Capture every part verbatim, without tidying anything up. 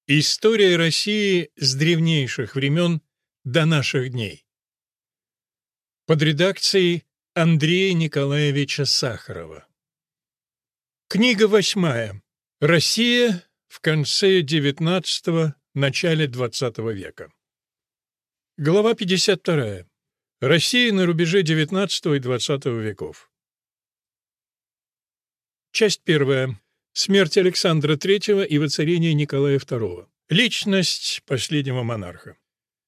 История России с древнейших времен до наших дней. Под редакцией Андрея Николаевича Сахарова. Книга восьмая. Россия в конце девятнадцатого — начале двадцатого века. Глава пятьдесят вторая. Россия на рубеже девятнадцатого и двадцатого веков. Часть первая. Смерть Александра третьего и воцарение Николая второго. Личность последнего монарха.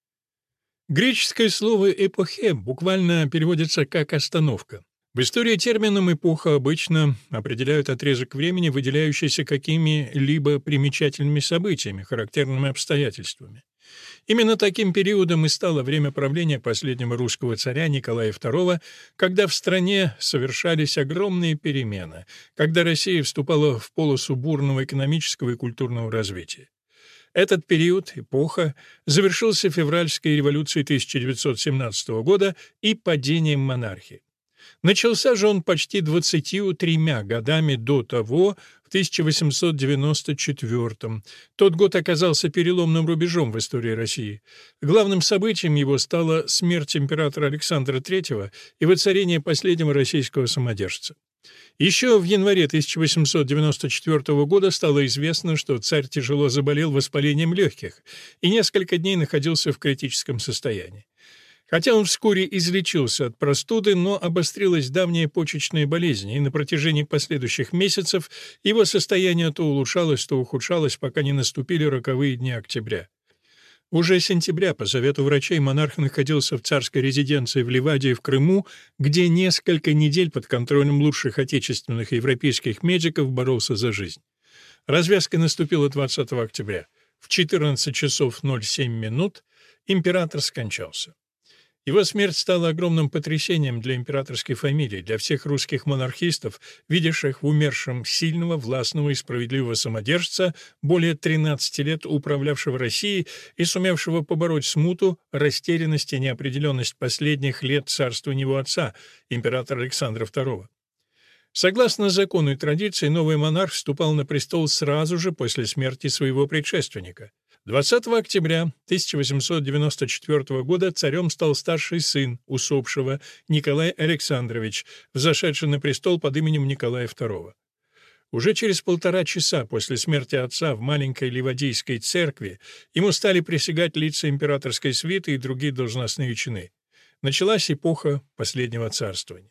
Греческое слово «эпохе» буквально переводится как «остановка». В истории термином «эпоха» обычно определяют отрезок времени, выделяющийся какими-либо примечательными событиями, характерными обстоятельствами. Именно таким периодом и стало время правления последнего русского царя Николая второго, когда в стране совершались огромные перемены, когда Россия вступала в полосу бурного экономического и культурного развития. Этот период, эпоха, завершился февральской революцией тысяча девятьсот семнадцатого года и падением монархии. Начался же он почти двадцатью тремя годами до того, в тысяча восемьсот девяносто четвёртом. Тот год оказался переломным рубежом в истории России. Главным событием его стала смерть императора Александра третьего и воцарение последнего российского самодержца. Еще в январе тысяча восемьсот девяносто четвёртого года стало известно, что царь тяжело заболел воспалением легких и несколько дней находился в критическом состоянии. Хотя он вскоре излечился от простуды, но обострилась давняя почечная болезнь, и на протяжении последующих месяцев его состояние то улучшалось, то ухудшалось, пока не наступили роковые дни октября. Уже с сентября, по совету врачей, монарх находился в царской резиденции в Ливадии в Крыму, где несколько недель под контролем лучших отечественных и европейских медиков боролся за жизнь. Развязка наступила двадцатого октября. В четырнадцать часов ноль семь минут император скончался. Его смерть стала огромным потрясением для императорской фамилии, для всех русских монархистов, видевших в умершем сильного, властного и справедливого самодержца, более тринадцати лет управлявшего Россией и сумевшего побороть смуту, растерянность и неопределенность последних лет царствования его отца, императора Александра второго. Согласно закону и традиции, новый монарх вступал на престол сразу же после смерти своего предшественника. двадцатого октября тысяча восемьсот девяносто четвёртого года царем стал старший сын усопшего Николай Александрович, взошедший на престол под именем Николая второго. Уже через полтора часа после смерти отца в маленькой Ливадийской церкви ему стали присягать лица императорской свиты и другие должностные чины. Началась эпоха последнего царствования.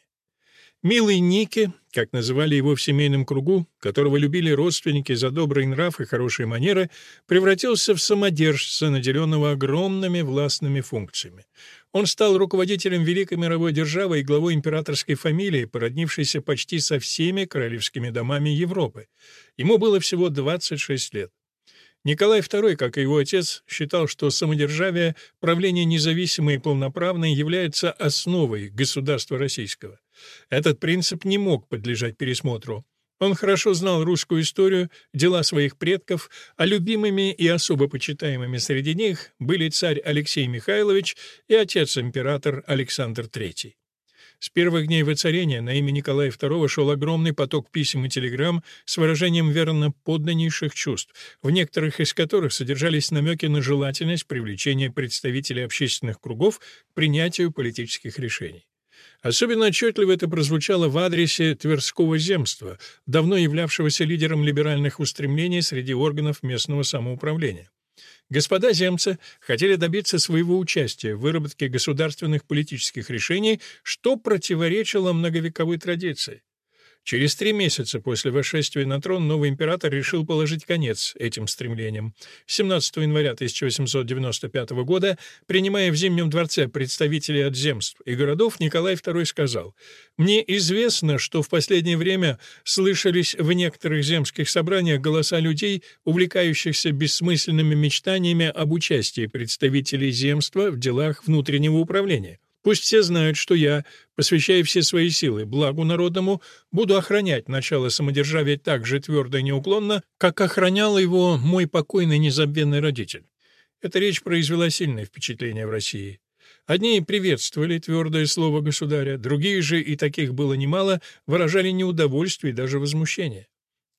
Милый Нике, как называли его в семейном кругу, которого любили родственники за добрый нрав и хорошие манеры, превратился в самодержца, наделенного огромными властными функциями. Он стал руководителем великой мировой державы и главой императорской фамилии, породнившейся почти со всеми королевскими домами Европы. Ему было всего двадцать шесть лет. Николай второй, как и его отец, считал, что самодержавие, правление независимое и полноправное, является основой государства российского. Этот принцип не мог подлежать пересмотру. Он хорошо знал русскую историю, дела своих предков, а любимыми и особо почитаемыми среди них были царь Алексей Михайлович и отец-император Александр третий. С первых дней воцарения на имя Николая второго шел огромный поток писем и телеграмм с выражением верно подданнейших чувств, в некоторых из которых содержались намеки на желательность привлечения представителей общественных кругов к принятию политических решений. Особенно отчетливо это прозвучало в адресе Тверского земства, давно являвшегося лидером либеральных устремлений среди органов местного самоуправления. Господа земцы хотели добиться своего участия в выработке государственных политических решений, что противоречило многовековой традиции. Через три месяца после восшествия на трон новый император решил положить конец этим стремлениям. семнадцатого января тысяча восемьсот девяносто пятого года, принимая в Зимнем дворце представителей от земств и городов, Николай второй сказал: «Мне известно, что в последнее время слышались в некоторых земских собраниях голоса людей, увлекающихся бессмысленными мечтаниями об участии представителей земства в делах внутреннего управления. Пусть все знают, что я, посвящая все свои силы благу народному, буду охранять начало самодержавия так же твердо и неуклонно, как охранял его мой покойный незабвенный родитель». Эта речь произвела сильное впечатление в России. Одни приветствовали твердое слово государя, другие же, и таких было немало, выражали неудовольствие и даже возмущение.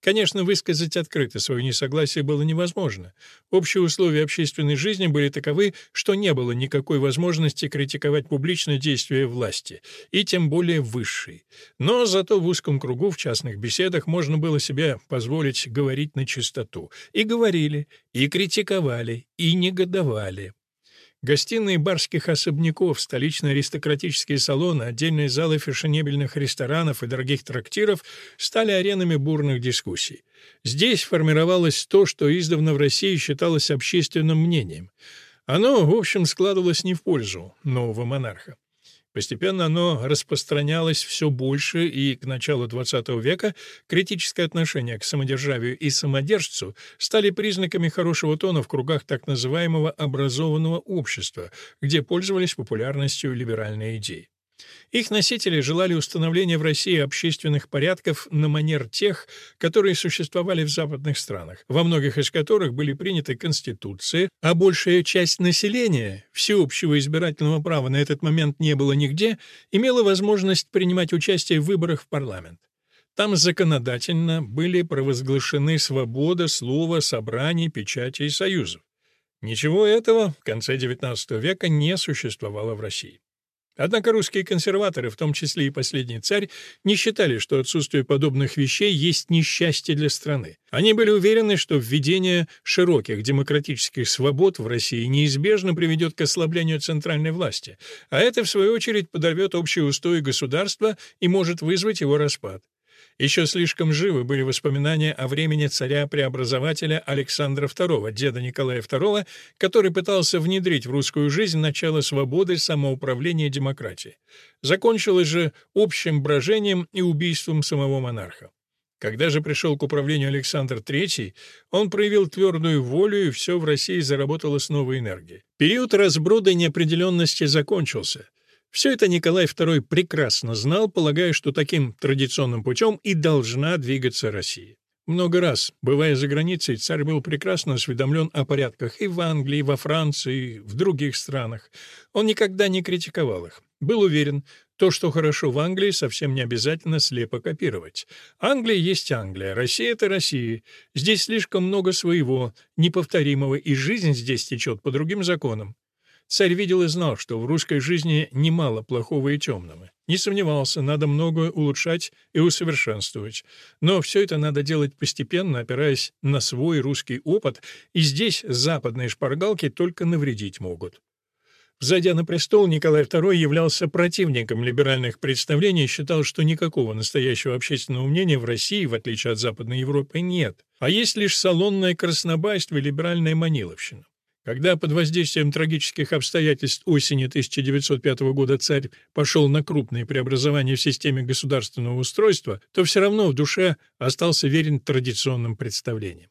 Конечно, высказать открыто свое несогласие было невозможно. Общие условия общественной жизни были таковы, что не было никакой возможности критиковать публично действия власти, и тем более высшей. Но зато в узком кругу в частных беседах можно было себе позволить говорить на чистоту. И говорили, и критиковали, и негодовали. Гостиные барских особняков, столичные аристократические салоны, отдельные залы фешенебельных ресторанов и дорогих трактиров стали аренами бурных дискуссий. Здесь формировалось то, что издавна в России считалось общественным мнением. Оно, в общем, складывалось не в пользу нового монарха. Постепенно оно распространялось все больше, и к началу двадцатого века критическое отношение к самодержавию и самодержцу стали признаками хорошего тона в кругах так называемого образованного общества, где пользовались популярностью либеральные идеи. Их носители желали установления в России общественных порядков на манер тех, которые существовали в западных странах, во многих из которых были приняты конституции, а большая часть населения, всеобщего избирательного права на этот момент не было нигде, имела возможность принимать участие в выборах в парламент. Там законодательно были провозглашены свобода слова, собраний, печати и союзов. Ничего этого в конце девятнадцатого века не существовало в России. Однако русские консерваторы, в том числе и последний царь, не считали, что отсутствие подобных вещей есть несчастье для страны. Они были уверены, что введение широких демократических свобод в России неизбежно приведет к ослаблению центральной власти, а это, в свою очередь, подорвет общие устои государства и может вызвать его распад. Еще слишком живы были воспоминания о времени царя-преобразователя Александра второго, деда Николая второго, который пытался внедрить в русскую жизнь начало свободы, самоуправления и демократии. Закончилось же общим брожением и убийством самого монарха. Когда же пришел к управлению Александр третий, он проявил твердую волю, и все в России заработало с новой энергией. Период разброда и неопределенности закончился. Все это Николай второй прекрасно знал, полагая, что таким традиционным путем и должна двигаться Россия. Много раз, бывая за границей, царь был прекрасно осведомлен о порядках и в Англии, и во Франции, и в других странах. Он никогда не критиковал их. Был уверен, то, что хорошо в Англии, совсем не обязательно слепо копировать. Англия есть Англия, Россия — это Россия. Здесь слишком много своего, неповторимого, и жизнь здесь течет по другим законам. Царь видел и знал, что в русской жизни немало плохого и темного. Не сомневался, надо многое улучшать и усовершенствовать. Но все это надо делать постепенно, опираясь на свой русский опыт, и здесь западные шпаргалки только навредить могут. Взойдя на престол, Николай второй являлся противником либеральных представлений и считал, что никакого настоящего общественного мнения в России, в отличие от Западной Европы, нет, а есть лишь салонное краснобайство и либеральная маниловщина. Когда под воздействием трагических обстоятельств осени тысяча девятьсот пятого года царь пошел на крупные преобразования в системе государственного устройства, то все равно в душе остался верен традиционным представлениям.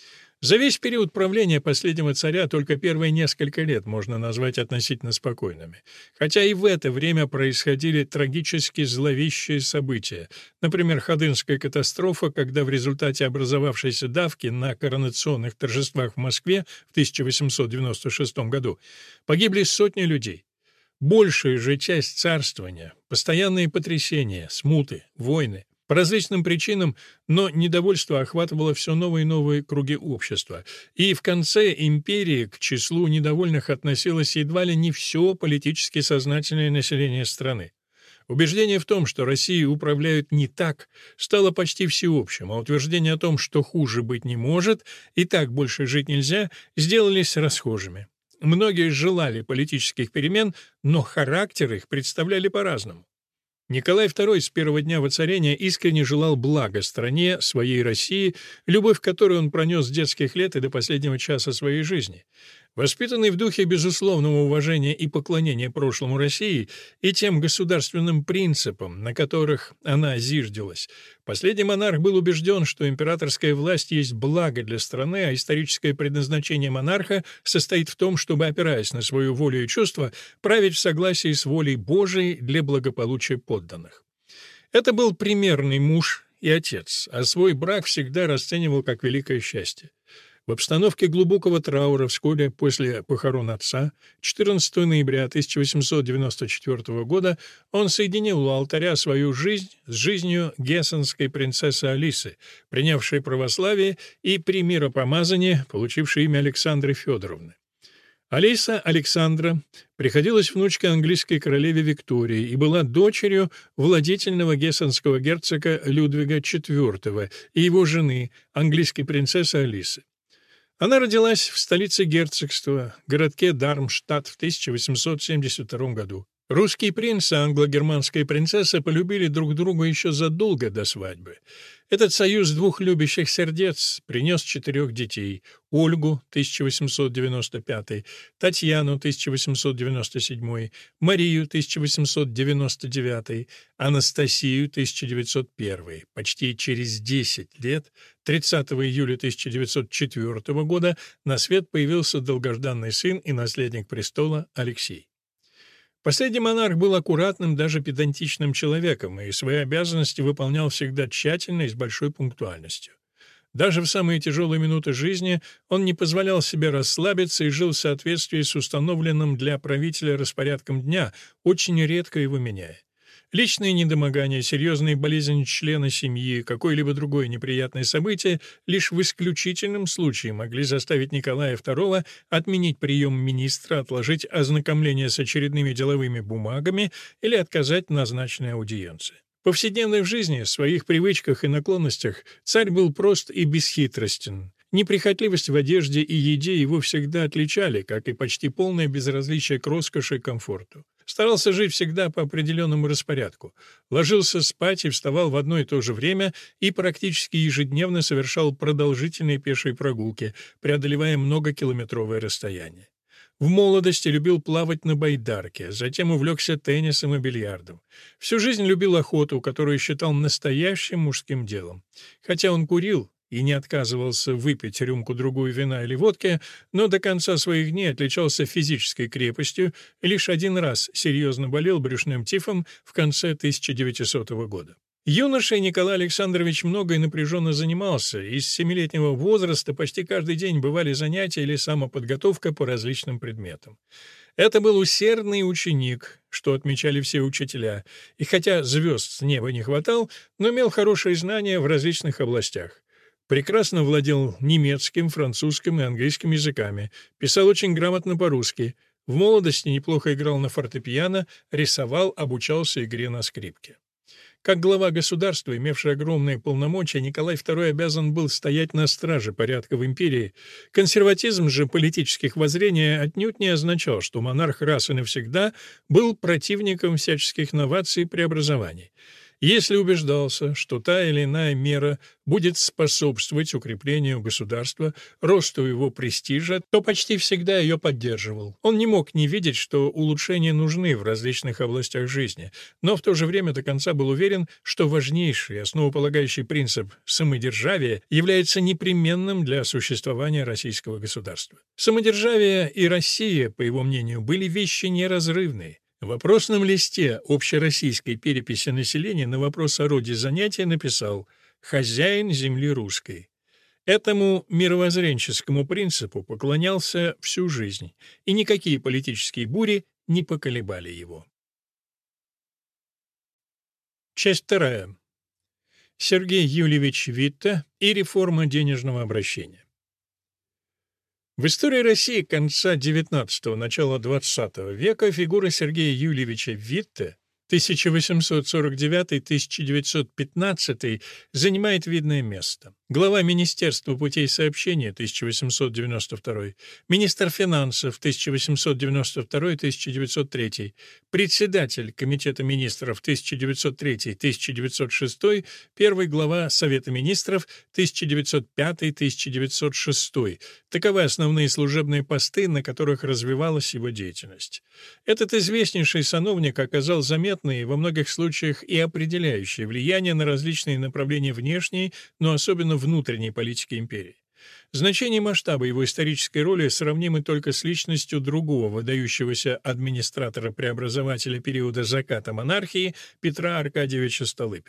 За весь период правления последнего царя только первые несколько лет можно назвать относительно спокойными. Хотя и в это время происходили трагически зловещие события. Например, Ходынская катастрофа, когда в результате образовавшейся давки на коронационных торжествах в Москве в тысяча восемьсот девяносто шестом году погибли сотни людей. Большая же часть царствования, постоянные потрясения, смуты, войны, по различным причинам, но недовольство охватывало все новые и новые круги общества, и в конце империи к числу недовольных относилось едва ли не все политически сознательное население страны. Убеждение в том, что Россией управляют не так, стало почти всеобщим, а утверждение о том, что хуже быть не может и так больше жить нельзя, сделались расхожими. Многие желали политических перемен, но характер их представляли по-разному. Николай второй с первого дня воцарения искренне желал блага стране, своей России, любовь к которой он пронес с детских лет и до последнего часа своей жизни. Воспитанный в духе безусловного уважения и поклонения прошлому России и тем государственным принципам, на которых она зиждилась, последний монарх был убежден, что императорская власть есть благо для страны, а историческое предназначение монарха состоит в том, чтобы, опираясь на свою волю и чувства, править в согласии с волей Божией для благополучия подданных. Это был примерный муж и отец, а свой брак всегда расценивал как великое счастье. В обстановке глубокого траура вскоре после похорон отца, четырнадцатого ноября тысяча восемьсот девяносто четвёртого года, он соединил у алтаря свою жизнь с жизнью гессенской принцессы Алисы, принявшей православие, и при миропомазании, получившей имя Александры Федоровны. Алиса Александра приходилась внучкой английской королеве Виктории и была дочерью владетельного гессенского герцога Людвига четвёртого и его жены, английской принцессы Алисы. Она родилась в столице герцогства, городке Дармштадт в тысяча восемьсот семьдесят втором году. Русский принц и англо-германская принцесса полюбили друг друга еще задолго до свадьбы. Этот союз двух любящих сердец принес четырех детей: Ольгу, тысяча восемьсот девяносто пятый, Татьяну, тысяча восемьсот девяносто седьмой, Марию, тысяча восемьсот девяносто девятый, Анастасию, тысяча девятьсот первый. Почти через десять лет, тридцатого июля тысяча девятьсот четвёртого года, на свет появился долгожданный сын и наследник престола Алексей. Последний монарх был аккуратным, даже педантичным человеком и свои обязанности выполнял всегда тщательно и с большой пунктуальностью. Даже в самые тяжелые минуты жизни он не позволял себе расслабиться и жил в соответствии с установленным для правителя распорядком дня, очень редко его меняя. Личные недомогания, серьезные болезни члена семьи, какое-либо другое неприятное событие лишь в исключительном случае могли заставить Николая второго отменить прием министра, отложить ознакомление с очередными деловыми бумагами или отказать в назначенной аудиенции. В повседневной жизни, в своих привычках и наклонностях царь был прост и бесхитростен. Неприхотливость в одежде и еде его всегда отличали, как и почти полное безразличие к роскоши и комфорту. Старался жить всегда по определенному распорядку. Ложился спать и вставал в одно и то же время и практически ежедневно совершал продолжительные пешие прогулки, преодолевая многокилометровое расстояние. В молодости любил плавать на байдарке, затем увлекся теннисом и бильярдом. Всю жизнь любил охоту, которую считал настоящим мужским делом. Хотя он курил и не отказывался выпить рюмку-другую вина или водки, но до конца своих дней отличался физической крепостью и лишь один раз серьезно болел брюшным тифом в конце тысяча девятисотого года. Юношей Николай Александрович много и напряженно занимался, и с семилетнего возраста почти каждый день бывали занятия или самоподготовка по различным предметам. Это был усердный ученик, что отмечали все учителя, и хотя звезд с неба не хватал, но имел хорошие знания в различных областях. Прекрасно владел немецким, французским и английским языками, писал очень грамотно по-русски, в молодости неплохо играл на фортепиано, рисовал, обучался игре на скрипке. Как глава государства, имевший огромные полномочия, Николай второй обязан был стоять на страже порядка в империи. Консерватизм же политических воззрений отнюдь не означал, что монарх раз и навсегда был противником всяческих новаций и преобразований. Если убеждался, что та или иная мера будет способствовать укреплению государства, росту его престижа, то почти всегда ее поддерживал. Он не мог не видеть, что улучшения нужны в различных областях жизни, но в то же время до конца был уверен, что важнейший, основополагающий принцип самодержавия является непременным для существования российского государства. Самодержавие и Россия, по его мнению, были вещи неразрывные. В вопросном листе общероссийской переписи населения на вопрос о роде занятия написал «Хозяин земли русской». Этому мировоззренческому принципу поклонялся всю жизнь, и никакие политические бури не поколебали его. Часть вторая. Сергей Юльевич Витте и реформа денежного обращения. В истории России конца девятнадцатого – начала двадцатого века фигура Сергея Юльевича Витте тысяча восемьсот сорок девятый — тысяча девятьсот пятнадцатый занимает видное место. Глава Министерства путей сообщения тысяча восемьсот девяносто второй, министр финансов тысяча восемьсот девяносто второй — тысяча девятьсот третий, председатель Комитета министров тысяча девятьсот третий — тысяча девятьсот шестой, первый глава Совета министров тысяча девятьсот пятый — тысяча девятьсот шестой. Таковы основные служебные посты, на которых развивалась его деятельность. Этот известнейший сановник оказал заметное и во многих случаях и определяющее влияние на различные направления внешней, но особенно внутренней политики империи. Значение и масштабы его исторической роли сравнимы только с личностью другого выдающегося администратора-преобразователя периода заката монархии Петра Аркадьевича Столыпина.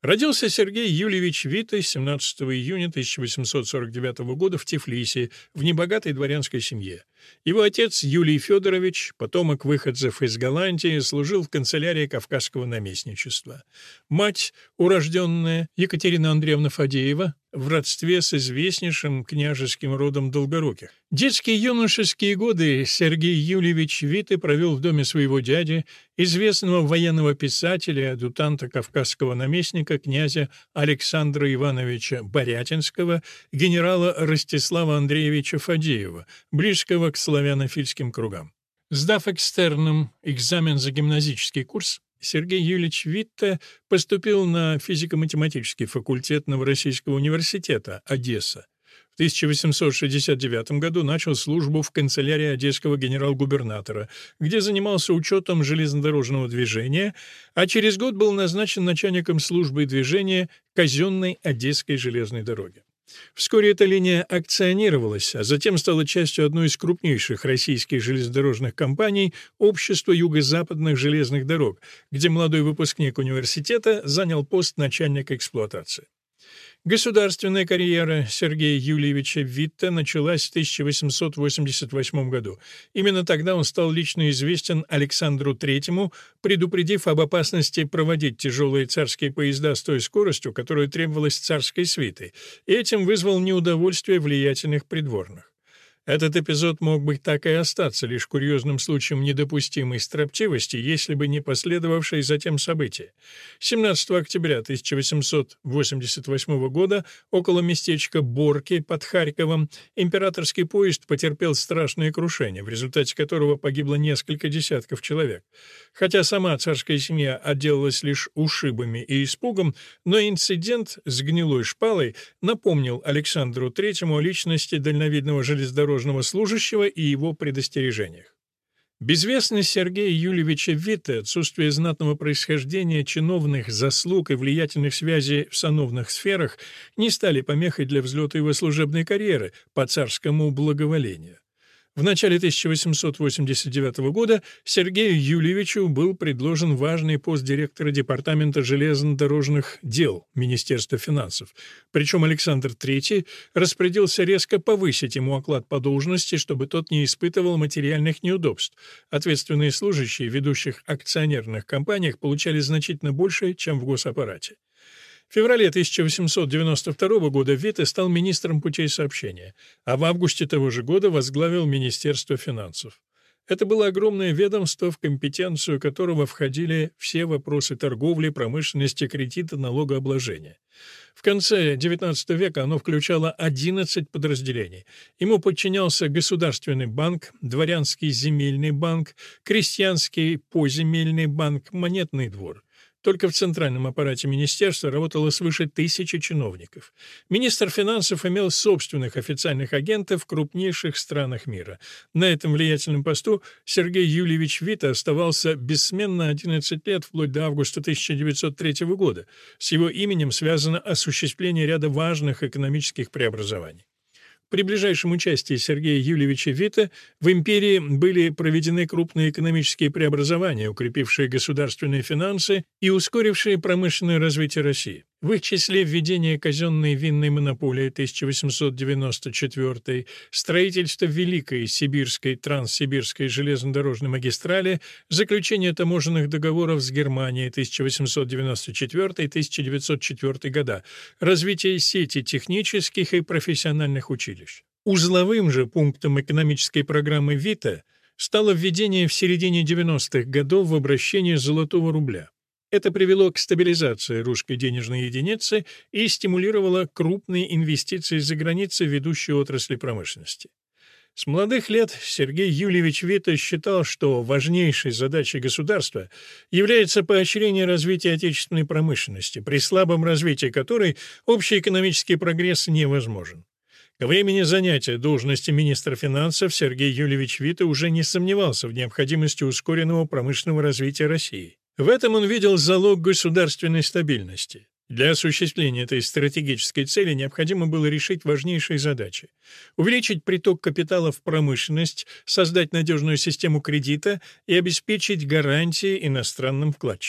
Родился Сергей Юльевич Вита семнадцатого июня тысяча восемьсот сорок девятого года в Тифлисе, в небогатой дворянской семье. Его отец Юлий Федорович, потомок выходцев из Голландии, служил в канцелярии Кавказского наместничества. Мать, урожденная Екатерина Андреевна Фадеева, в родстве с известнейшим княжеским родом Долгоруких. Детские и юношеские годы Сергей Юльевич Вита провел в доме своего дяди, известного военного писателя и адъютанта кавказского наместника князя Александра Ивановича Борятинского, генерала Ростислава Андреевича Фадеева, близкого к славянофильским кругам. Сдав экстерном экзамен за гимназический курс, Сергей Юльевич Вита поступил на физико-математический факультет Новороссийского университета, Одесса. В тысяча восемьсот шестьдесят девятом году начал службу в канцелярии одесского генерал-губернатора, где занимался учетом железнодорожного движения, а через год был назначен начальником службы движения казенной Одесской железной дороги. Вскоре эта линия акционировалась, а затем стала частью одной из крупнейших российских железнодорожных компаний «Общество юго-западных железных дорог», где молодой выпускник университета занял пост начальника эксплуатации. Государственная карьера Сергея Юльевича Вита началась в тысяча восемьсот восемьдесят восьмом году. Именно тогда он стал лично известен Александру Третьему, предупредив об опасности проводить тяжелые царские поезда с той скоростью, которую требовалась царской свитой, и этим вызвал неудовольствие влиятельных придворных. Этот эпизод мог бы так и остаться лишь курьезным случаем недопустимой строптивости, если бы не последовавшие затем события. семнадцатого октября тысяча восемьсот восемьдесят восьмого года около местечка Борки под Харьковом императорский поезд потерпел страшное крушение, в результате которого погибло несколько десятков человек. Хотя сама царская семья отделалась лишь ушибами и испугом, но инцидент с гнилой шпалой напомнил Александру Третьему о личности дальновидного железнодорожного служащего и его предостережениях. Безвестность Сергея Юльевича Вита, отсутствие знатного происхождения, чиновных заслуг и влиятельных связей в сановных сферах не стали помехой для взлета его служебной карьеры по царскому благоволению. В начале тысяча восемьсот восемьдесят девятого года Сергею Юльевичу был предложен важный пост директора Департамента железнодорожных дел Министерства финансов. Причем Александр Третий распорядился резко повысить ему оклад по должности, чтобы тот не испытывал материальных неудобств. Ответственные служащие в ведущих акционерных компаниях получали значительно больше, чем в госаппарате. В феврале тысяча восемьсот девяносто второго года Вита стал министром путей сообщения, а в августе того же года возглавил Министерство финансов. Это было огромное ведомство, в компетенцию которого входили все вопросы торговли, промышленности, кредита, налогообложения. В конце девятнадцатого века оно включало одиннадцать подразделений. Ему подчинялся Государственный банк, Дворянский земельный банк, Крестьянский поземельный банк, Монетный двор. Только в центральном аппарате министерства работало свыше тысячи чиновников. Министр финансов имел собственных официальных агентов в крупнейших странах мира. На этом влиятельном посту Сергей Юльевич Вита оставался бессменно одиннадцать лет, вплоть до августа тысяча девятьсот третьего года. С его именем связано осуществление ряда важных экономических преобразований. При ближайшем участии Сергея Юльевича Вита в империи были проведены крупные экономические преобразования, укрепившие государственные финансы и ускорившие промышленное развитие России. В их числе введение казенной винной монополии тысяча восемьсот девяносто четвёртый, строительство Великой Сибирской Транссибирской железнодорожной магистрали, заключение таможенных договоров с Германией тысяча восемьсот девяносто четвёртый — тысяча девятьсот четвёртый года, развитие сети технических и профессиональных училищ. Узловым же пунктом экономической программы Вита стало введение в середине девяностых годов в обращение золотого рубля. Это привело к стабилизации русской денежной единицы и стимулировало крупные инвестиции за границей в ведущие отрасли промышленности. С молодых лет Сергей Юльевич Вита считал, что важнейшей задачей государства является поощрение развития отечественной промышленности, при слабом развитии которой общий экономический прогресс невозможен. Ко времени занятия должности министра финансов Сергей Юльевич Вита уже не сомневался в необходимости ускоренного промышленного развития России. В этом он видел залог государственной стабильности. Для осуществления этой стратегической цели необходимо было решить важнейшие задачи: увеличить приток капитала в промышленность, создать надежную систему кредита и обеспечить гарантии иностранным вкладчикам.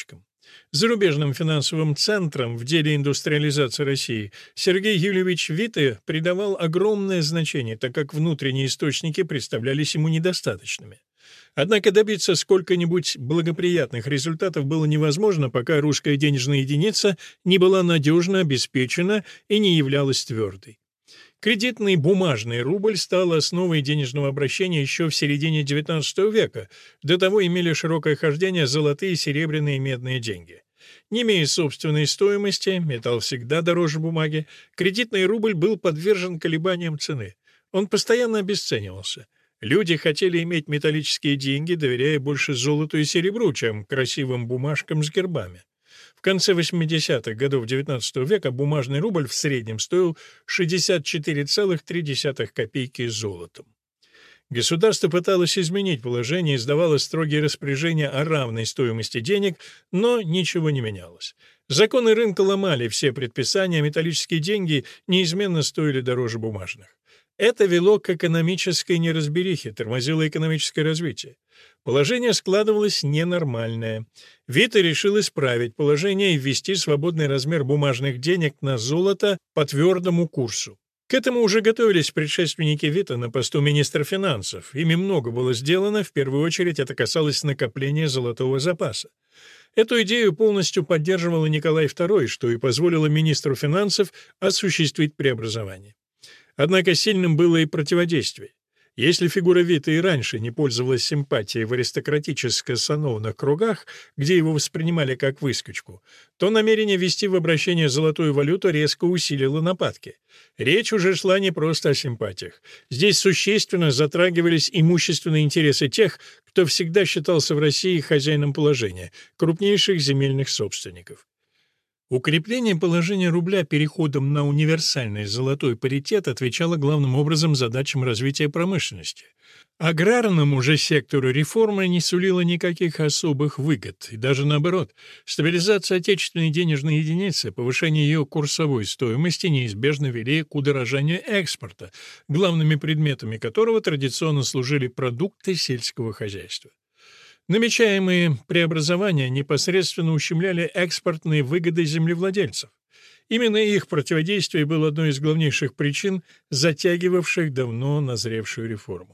Зарубежным финансовым центром в деле индустриализации России Сергей Юльевич Витте придавал огромное значение, так как внутренние источники представлялись ему недостаточными. Однако добиться сколько-нибудь благоприятных результатов было невозможно, пока русская денежная единица не была надежно обеспечена и не являлась твердой. Кредитный бумажный рубль стал основой денежного обращения еще в середине девятнадцатого века, до того имели широкое хождение золотые, серебряные и медные деньги. Не имея собственной стоимости, металл всегда дороже бумаги, кредитный рубль был подвержен колебаниям цены. Он постоянно обесценивался. Люди хотели иметь металлические деньги, доверяя больше золоту и серебру, чем красивым бумажкам с гербами. В конце восьмидесятых годов девятнадцатого века бумажный рубль в среднем стоил шестьдесят четыре целых три десятых копейки золотом. Государство пыталось изменить положение и издавало строгие распоряжения о равной стоимости денег, но ничего не менялось. Законы рынка ломали все предписания, металлические деньги неизменно стоили дороже бумажных. Это вело к экономической неразберихе, тормозило экономическое развитие. Положение складывалось ненормальное. Витте решил исправить положение и ввести свободный размер бумажных денег на золото по твердому курсу. К этому уже готовились предшественники Витте на посту министра финансов. Ими много было сделано, в первую очередь это касалось накопления золотого запаса. Эту идею полностью поддерживал и Николай второй, что и позволило министру финансов осуществить преобразование. Однако сильным было и противодействие. Если фигура Витте и раньше не пользовалась симпатией в аристократическо-сановных кругах, где его воспринимали как выскочку, то намерение ввести в обращение золотую валюту резко усилило нападки. Речь уже шла не просто о симпатиях. Здесь существенно затрагивались имущественные интересы тех, кто всегда считался в России хозяином положения, крупнейших земельных собственников. Укрепление положения рубля переходом на универсальный золотой паритет отвечало главным образом задачам развития промышленности. Аграрному же сектору реформа не сулила никаких особых выгод, и даже наоборот, стабилизация отечественной денежной единицы, повышение ее курсовой стоимости неизбежно вели к удорожанию экспорта, главными предметами которого традиционно служили продукты сельского хозяйства. Намечаемые преобразования непосредственно ущемляли экспортные выгоды землевладельцев. Именно их противодействие было одной из главнейших причин, затягивавших давно назревшую реформу.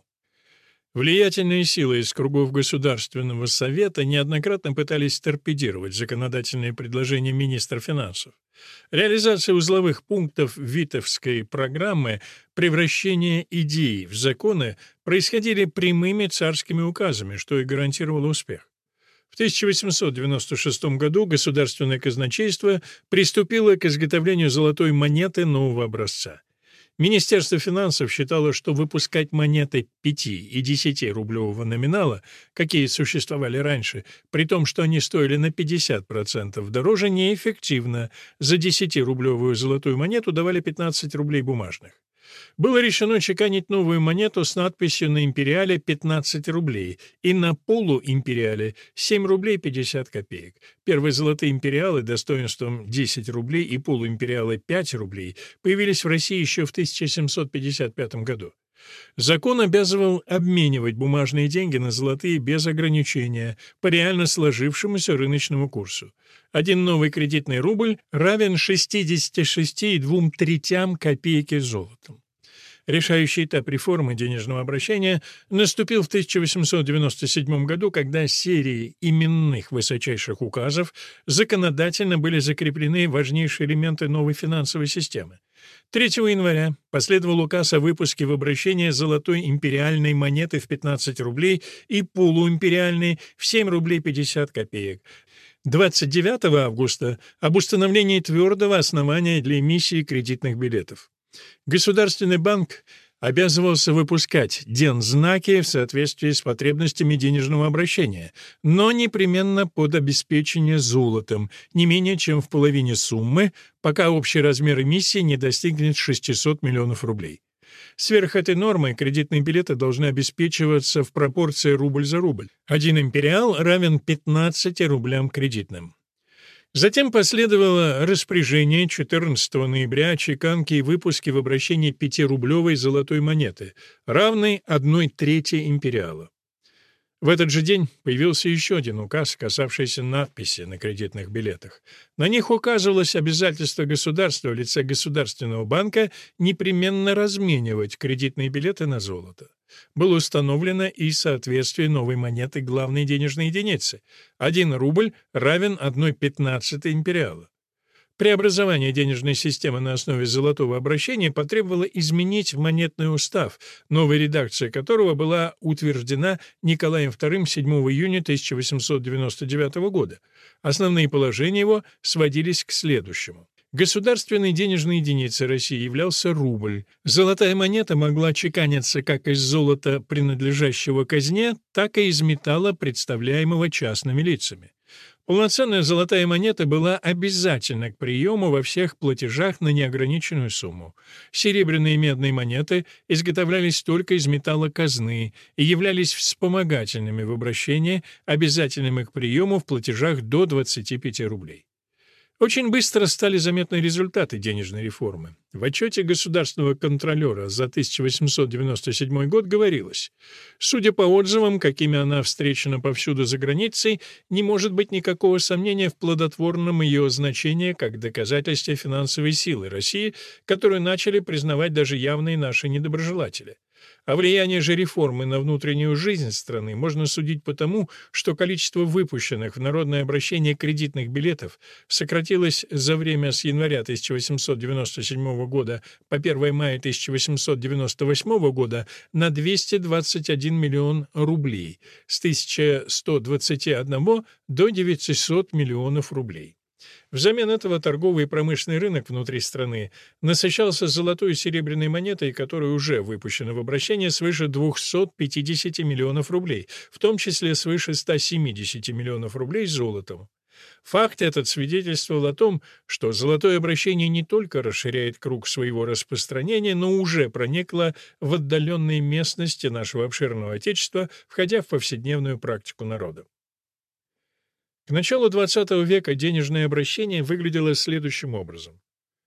Влиятельные силы из кругов Государственного совета неоднократно пытались торпедировать законодательные предложения министра финансов. Реализация узловых пунктов Виттовской программы превращения идей в законы происходили прямыми царскими указами, что и гарантировало успех. В тысяча восемьсот девяносто шестом году государственное казначейство приступило к изготовлению золотой монеты нового образца. Министерство финансов считало, что выпускать монеты пяти и десяти рублевого номинала, какие существовали раньше, при том, что они стоили на пятьдесят процентов дороже, неэффективно. За десятирублевую золотую монету давали пятнадцать рублей бумажных. Было решено чеканить новую монету с надписью на империале пятнадцать рублей и на полуимпериале семь рублей пятьдесят копеек. Первые золотые империалы достоинством десять рублей и полуимпериалы пять рублей появились в России еще в тысяча семьсот пятьдесят пятом году. Закон обязывал обменивать бумажные деньги на золотые без ограничения по реально сложившемуся рыночному курсу. Один новый кредитный рубль равен шестидесяти шести и двум третям копейки золотом. Решающий этап реформы денежного обращения наступил в тысяча восемьсот девяносто седьмом году, когда серией именных высочайших указов законодательно были закреплены важнейшие элементы новой финансовой системы. третьего января последовал указ о выпуске в обращение золотой империальной монеты в пятнадцать рублей и полуимпериальной в семь рублей пятьдесят копеек. двадцать девятого августа об установлении твердого основания для эмиссии кредитных билетов. Государственный банк обязывался выпускать дензнаки в соответствии с потребностями денежного обращения, но непременно под обеспечение золотом, не менее чем в половине суммы, пока общий размер эмиссии не достигнет шестисот миллионов рублей. Сверх этой нормы кредитные билеты должны обеспечиваться в пропорции рубль за рубль. Один империал равен пятнадцати рублям кредитным. Затем последовало распоряжение четырнадцатого ноября о чеканке и выпуске в обращении пятирублевой золотой монеты, равной одной трети империала. В этот же день появился еще один указ, касавшийся надписи на кредитных билетах. На них указывалось обязательство государства в лице Государственного банка непременно разменивать кредитные билеты на золото. Было установлено и соответствие новой монеты главной денежной единицы. Один рубль равен одной пятнадцатой империала. Преобразование денежной системы на основе золотого обращения потребовало изменить монетный устав, новая редакция которого была утверждена Николаем вторым седьмого июня тысяча восемьсот девяносто девятого года. Основные положения его сводились к следующему. Государственной денежной единицей России являлся рубль. Золотая монета могла чеканиться как из золота, принадлежащего казне, так и из металла, представляемого частными лицами. Полноценная золотая монета была обязательна к приему во всех платежах на неограниченную сумму. Серебряные и медные монеты изготовлялись только из металла казны и являлись вспомогательными в обращении, обязательными к приему в платежах до двадцати пяти рублей. Очень быстро стали заметны результаты денежной реформы. В отчете государственного контролера за тысяча восемьсот девяносто седьмой год говорилось: «Судя по отзывам, какими она встречена повсюду за границей, не может быть никакого сомнения в плодотворном ее значении как доказательстве финансовой силы России, которую начали признавать даже явные наши недоброжелатели. О влиянии же реформы на внутреннюю жизнь страны можно судить по тому, что количество выпущенных в народное обращение кредитных билетов сократилось за время с января тысяча восемьсот девяносто седьмого года по первое мая тысяча восемьсот девяносто восьмого года на двести двадцать один миллион рублей, с тысяча сто двадцати одного до девятисот миллионов рублей. Взамен этого торговый и промышленный рынок внутри страны насыщался золотой и серебряной монетой, которые уже выпущены в обращение свыше двухсот пятидесяти миллионов рублей, в том числе свыше ста семидесяти миллионов рублей золотом. Факт этот свидетельствовал о том, что золотое обращение не только расширяет круг своего распространения, но уже проникло в отдаленные местности нашего обширного Отечества, входя в повседневную практику народа. К началу двадцатого века денежное обращение выглядело следующим образом.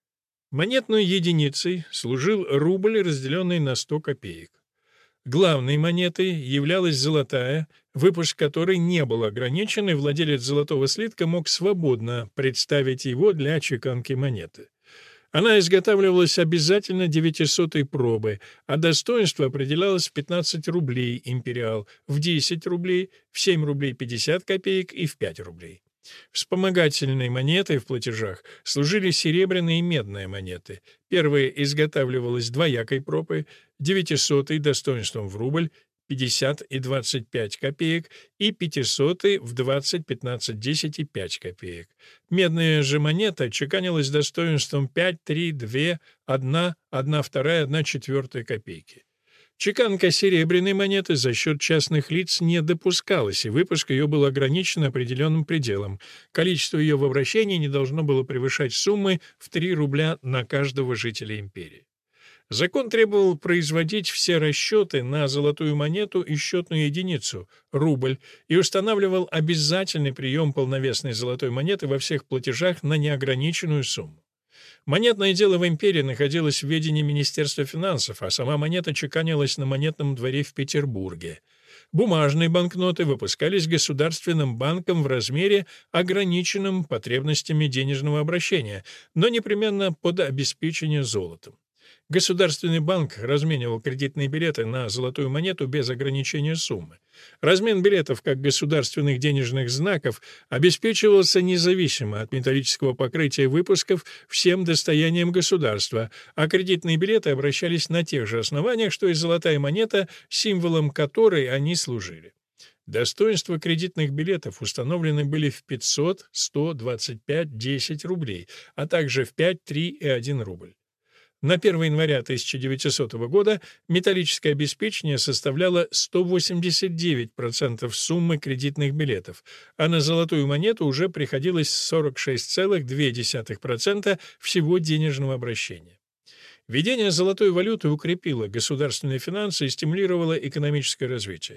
Монетной единицей служил рубль, разделенный на сто копеек. Главной монетой являлась золотая, выпуск которой не был ограничен, и владелец золотого слитка мог свободно представить его для чеканки монеты. Она изготавливалась обязательно девятисотой пробы, а достоинство определялось в пятнадцать рублей империал, в десять рублей, в семь рублей пятьдесят копеек и в пять рублей. Вспомогательной монетой в платежах служили серебряные и медные монеты. Первая изготавливалась двоякой пробой, девятисотой достоинством в рубль, пятьдесят и двадцать пять копеек, и пятисотой в двадцать, пятнадцать, десять и пять копеек. Медная же монета чеканилась достоинством пять, три, два, одна, одна вторая, одна четвертая копейки. Чеканка серебряной монеты за счет частных лиц не допускалась, и выпуск ее был ограничен определенным пределом. Количество ее в обращении не должно было превышать суммы в три рубля на каждого жителя империи. Закон требовал производить все расчеты на золотую монету и счетную единицу – рубль, и устанавливал обязательный прием полновесной золотой монеты во всех платежах на неограниченную сумму. Монетное дело в империи находилось в ведении Министерства финансов, а сама монета чеканилась на монетном дворе в Петербурге. Бумажные банкноты выпускались Государственным банком в размере, ограниченном потребностями денежного обращения, но непременно под обеспечение золотом. Государственный банк разменивал кредитные билеты на золотую монету без ограничения суммы. Размен билетов как государственных денежных знаков обеспечивался независимо от металлического покрытия выпусков всем достоянием государства, а кредитные билеты обращались на тех же основаниях, что и золотая монета, символом которой они служили. Достоинства кредитных билетов установлены были в пятьсот, сто, двадцать пять, десять рублей, а также в пять, три и один рубль. На первое января тысяча девятисотого года металлическое обеспечение составляло сто восемьдесят девять процентов суммы кредитных билетов, а на золотую монету уже приходилось сорок шесть целых две десятых процента всего денежного обращения. Введение золотой валюты укрепило государственные финансы и стимулировало экономическое развитие.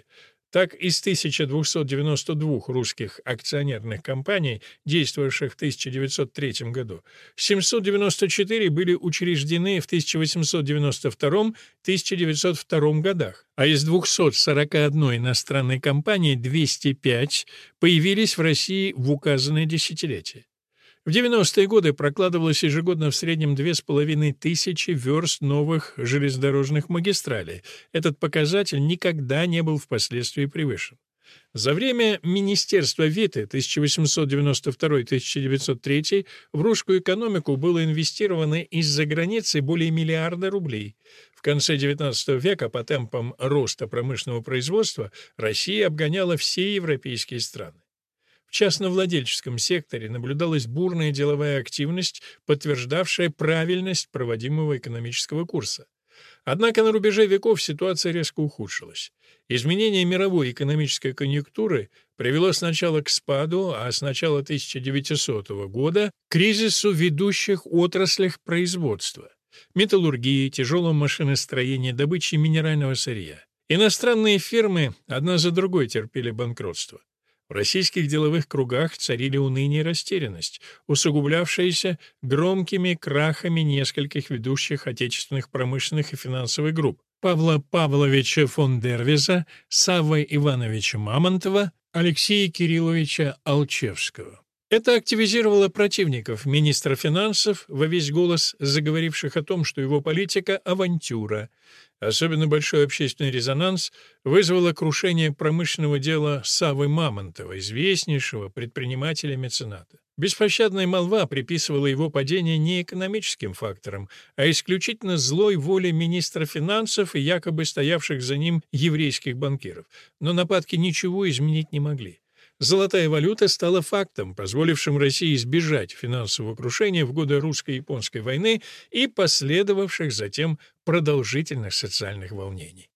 Так, из тысяча двухсот девяноста двух русских акционерных компаний, действовавших в тысяча девятьсот третьем году, семьсот девяносто четыре были учреждены в тысяча восемьсот девяносто втором — тысяча девятьсот втором годах, а из двухсот сорока одной иностранной компании двести пять появились в России в указанное десятилетие. В девяностые годы прокладывалось ежегодно в среднем две с половиной тысячи верст новых железнодорожных магистралей. Этот показатель никогда не был впоследствии превышен. За время министерства Витте тысяча восемьсот девяносто второй — тысяча девятьсот третий в русскую экономику было инвестировано из-за границы более миллиарда рублей. В конце девятнадцатого века по темпам роста промышленного производства Россия обгоняла все европейские страны. В частновладельческом секторе наблюдалась бурная деловая активность, подтверждавшая правильность проводимого экономического курса. Однако на рубеже веков ситуация резко ухудшилась. Изменение мировой экономической конъюнктуры привело сначала к спаду, а с начала тысяча девятисотого года к кризису в ведущих отраслях производства – металлургии, тяжелом машиностроении, добыче минерального сырья. Иностранные фирмы одна за другой терпели банкротство. В российских деловых кругах царили уныние и растерянность, усугублявшиеся громкими крахами нескольких ведущих отечественных промышленных и финансовых групп: Павла Павловича фон Дервиза, Саввы Ивановича Мамонтова, Алексея Кирилловича Алчевского. Это активизировало противников министра финансов, во весь голос заговоривших о том, что его политика – авантюра. Особенно большой общественный резонанс вызвало крушение промышленного дела Саввы Мамонтова, известнейшего предпринимателя-мецената. Беспощадная молва приписывала его падение не экономическим факторам, а исключительно злой воле министра финансов и якобы стоявших за ним еврейских банкиров. Но нападки ничего изменить не могли. Золотая валюта стала фактом, позволившим России избежать финансового крушения в годы русско-японской войны и последовавших затем продолжительных социальных волнений.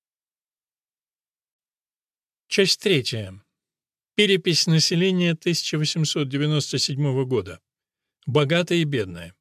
Часть третья. Перепись населения тысяча восемьсот девяносто седьмого года. Богатое и бедное.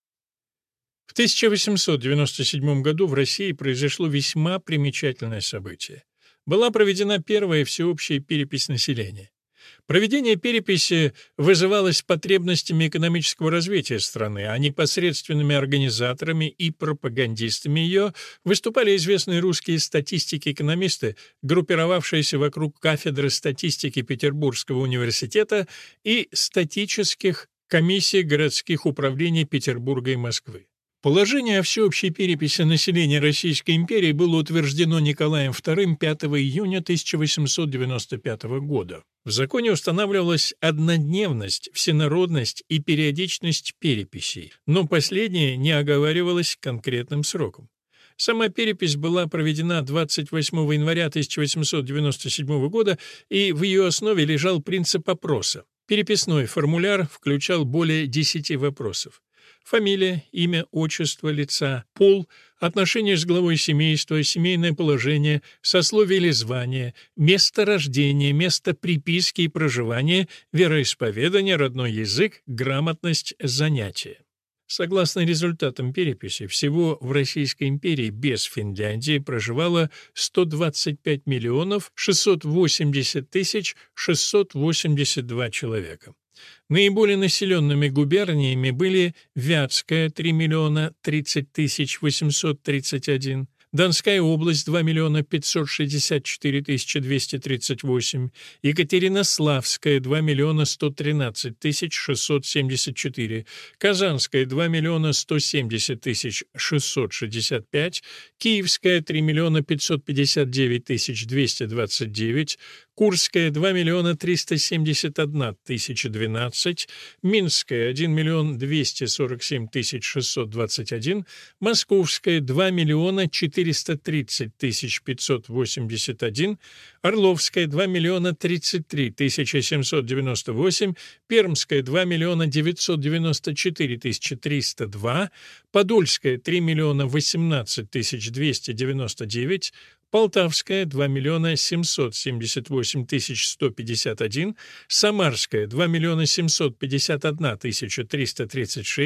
В тысяча восемьсот девяносто седьмом году в России произошло весьма примечательное событие. Была проведена первая всеобщая перепись населения. Проведение переписи вызывалось потребностями экономического развития страны, а непосредственными организаторами и пропагандистами ее выступали известные русские статистики-экономисты, группировавшиеся вокруг кафедры статистики Петербургского университета и статических комиссий городских управлений Петербурга и Москвы. Положение о всеобщей переписи населения Российской империи было утверждено Николаем вторым пятого июня тысяча восемьсот девяносто пятого года. В законе устанавливалась однодневность, всенародность и периодичность переписей, но последнее не оговаривалось конкретным сроком. Сама перепись была проведена двадцать восьмого января тысяча восемьсот девяносто седьмого года, и в ее основе лежал принцип опроса. Переписной формуляр включал более десяти вопросов. Фамилия, имя, отчество лица, пол, отношения с главой семейства, семейное положение, сословие или звание, место рождения, место приписки и проживания, вероисповедание, родной язык, грамотность, занятия. Согласно результатам переписи, всего в Российской империи без Финляндии проживало сто двадцать пять миллионов шестьсот восемьдесят тысяч шестьсот восемьдесят два человека. Наиболее населенными губерниями были Вятская — три миллиона тридцать тысяч восемьсот тридцать один, Донская область — два миллиона пятьсот шестьдесят четыре тысячи двести тридцать восемь, Екатеринославская — два миллиона сто тринадцать тысяч шестьсот семьдесят четыре, Казанская — два миллиона сто семьдесят тысяч шестьсот шестьдесят пять, Киевская — три миллиона пятьсот пятьдесят девять тысяч двести двадцать девять, Курская — два миллиона триста семьдесят одна тысяча двенадцать, Минская — один миллион двести сорок семь тысяч шестьсот двадцать один, Московская — два миллиона четыреста тридцать тысяч пятьсот восемьдесят один, Орловская — два миллиона тридцать три тысячи семьсот девяносто восемь, Пермская — два миллиона девятьсот девяносто четыре тысячи триста два, Подольская — три миллиона восемнадцать тысяч двести девяносто девять, Полтавская — два миллиона семьсот семьдесят восемь тысяч сто пятьдесят один, Самарская — два миллиона семьсот пятьдесят одна тысяча триста тридцать шесть,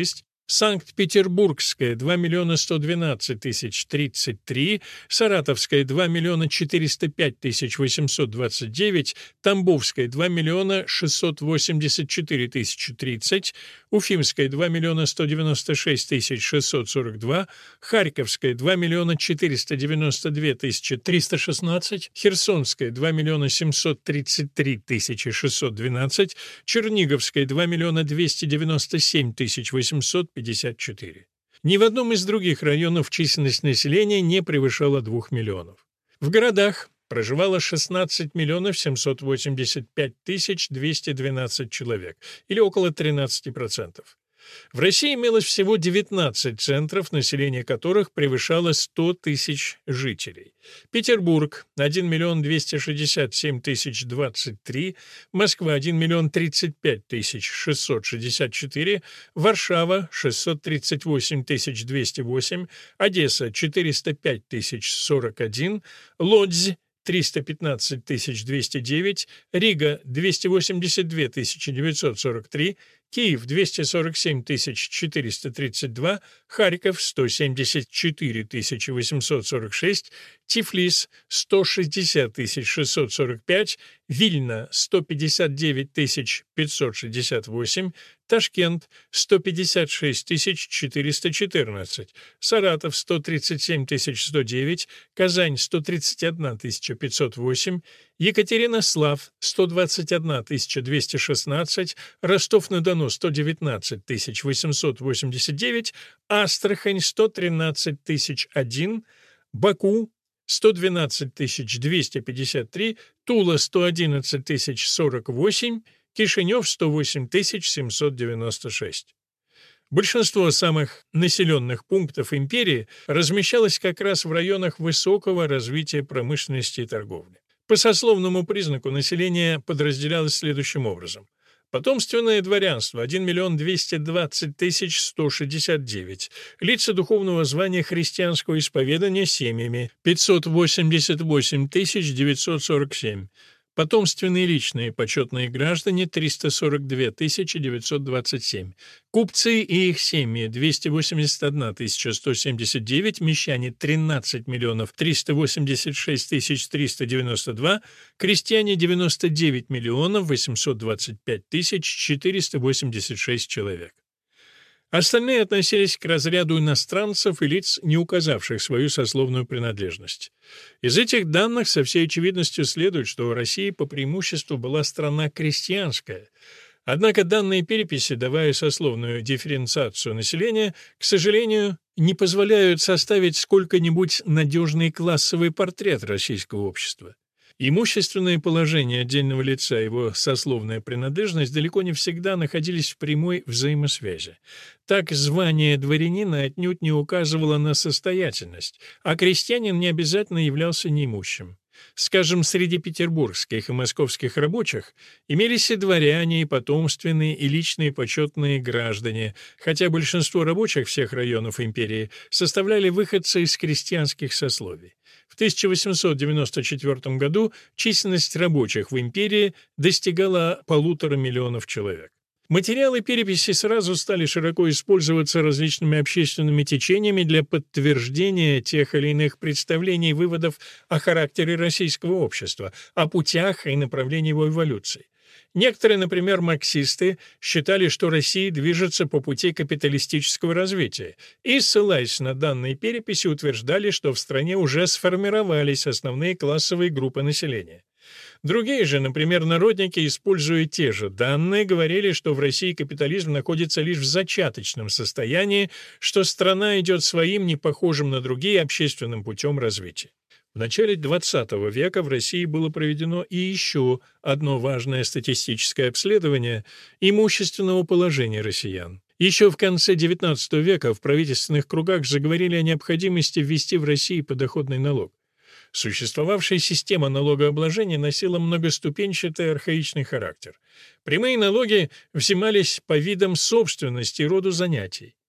Санкт-Петербургская — два миллиона сто двенадцать тысяч тридцать три, Саратовская — два миллиона четыреста пять тысяч восемьсот двадцать девять, Тамбовская — два миллиона шестьсот восемьдесят четыре тысячи тридцать, Уфимская — два миллиона сто девяносто шесть тысяч шестьсот сорок два, Харьковская — два миллиона четыреста девяносто две тысячи триста шестнадцать, Херсонская — два миллиона семьсот тридцать три тысячи шестьсот двенадцать, Черниговская — два миллиона двести девяносто семь тысяч восемьсот пятьдесят четыре. Ни в одном из других районов численность населения не превышала двух миллионов. В городах проживало шестнадцать миллионов семьсот восемьдесят пять тысяч двести двенадцать человек, или около тринадцати процентов. В России имелось всего девятнадцать центров, население которых превышало сто тысяч жителей. Петербург — один миллион двести шестьдесят семь тысяч двадцать три, Москва — один миллион тридцать пять тысяч шестьсот шестьдесят четыре, Варшава — шестьсот тридцать восемь тысяч двести восемь, Одесса — четыреста пять тысяч сорок один, Лодзь — триста пятнадцать тысяч двести девять, Рига — двести восемьдесят две тысячи девятьсот сорок три, Киев — двести сорок семь тысяч четыреста тридцать два, Харьков — сто семьдесят четыре тысячи восемьсот сорок шесть, Тифлис — сто шестьдесят тысяч шестьсот сорок пять, Вильна — сто пятьдесят девять тысяч пятьсот шестьдесят восемь, Ташкент — сто пятьдесят шесть тысяч четыреста четырнадцать, Саратов — сто тридцать семь тысяч сто девять, Казань — сто тридцать одна тысяча пятьсот восемь, Екатеринослав — сто двадцать одна тысяча двести шестнадцать, Ростов-на-Дону — сто девятнадцать тысяч восемьсот восемьдесят девять, Астрахань — сто тринадцать тысяч один, Баку — сто двенадцать тысяч двести пятьдесят три, Тула — сто одиннадцать тысяч сорок восемь, Кишинев — сто восемь тысяч семьсот девяносто шесть. Большинство самых населенных пунктов империи размещалось как раз в районах высокого развития промышленности и торговли. По сословному признаку население подразделялось следующим образом. Потомственное дворянство — один миллион двести двадцать тысяч сто шестьдесят девять, лица духовного звания христианского исповедания семьями — пятьсот восемьдесят восемь тысяч девятьсот сорок семь, потомственные личные почетные граждане — триста сорок две тысячи девятьсот двадцать семь, купцы и их семьи — двести восемьдесят одна тысяча сто семьдесят девять, мещане — тринадцать миллионов триста восемьдесят шесть тысяч триста девяносто два, крестьяне — девяносто девять миллионов восемьсот двадцать пять тысяч четыреста восемьдесят шесть человек. Остальные относились к разряду иностранцев и лиц, не указавших свою сословную принадлежность. Из этих данных со всей очевидностью следует, что Россия по преимуществу была страна крестьянская. Однако данные переписи, давая сословную дифференциацию населения, к сожалению, не позволяют составить сколько-нибудь надежный классовый портрет российского общества. Имущественное положение отдельного лица и его сословная принадлежность далеко не всегда находились в прямой взаимосвязи. Так, звание дворянина отнюдь не указывало на состоятельность, а крестьянин не обязательно являлся неимущим. Скажем, среди петербургских и московских рабочих имелись и дворяне, и потомственные, и личные почетные граждане, хотя большинство рабочих всех районов империи составляли выходцы из крестьянских сословий. В тысяча восемьсот девяносто четвёртом году численность рабочих в империи достигала полутора миллионов человек. Материалы переписи сразу стали широко использоваться различными общественными течениями для подтверждения тех или иных представлений и выводов о характере российского общества, о путях и направлении его эволюции. Некоторые, например, марксисты, считали, что Россия движется по пути капиталистического развития, и, ссылаясь на данные переписи, утверждали, что в стране уже сформировались основные классовые группы населения. Другие же, например, народники, используя те же данные, говорили, что в России капитализм находится лишь в зачаточном состоянии, что страна идет своим, не похожим на другие, общественным путем развития. В начале двадцатого века в России было проведено и еще одно важное статистическое обследование имущественного положения россиян. Еще в конце девятнадцатого века в правительственных кругах заговорили о необходимости ввести в России подоходный налог. Существовавшая система налогообложения носила многоступенчатый архаичный характер. Прямые налоги взимались по видам собственности и роду занятий.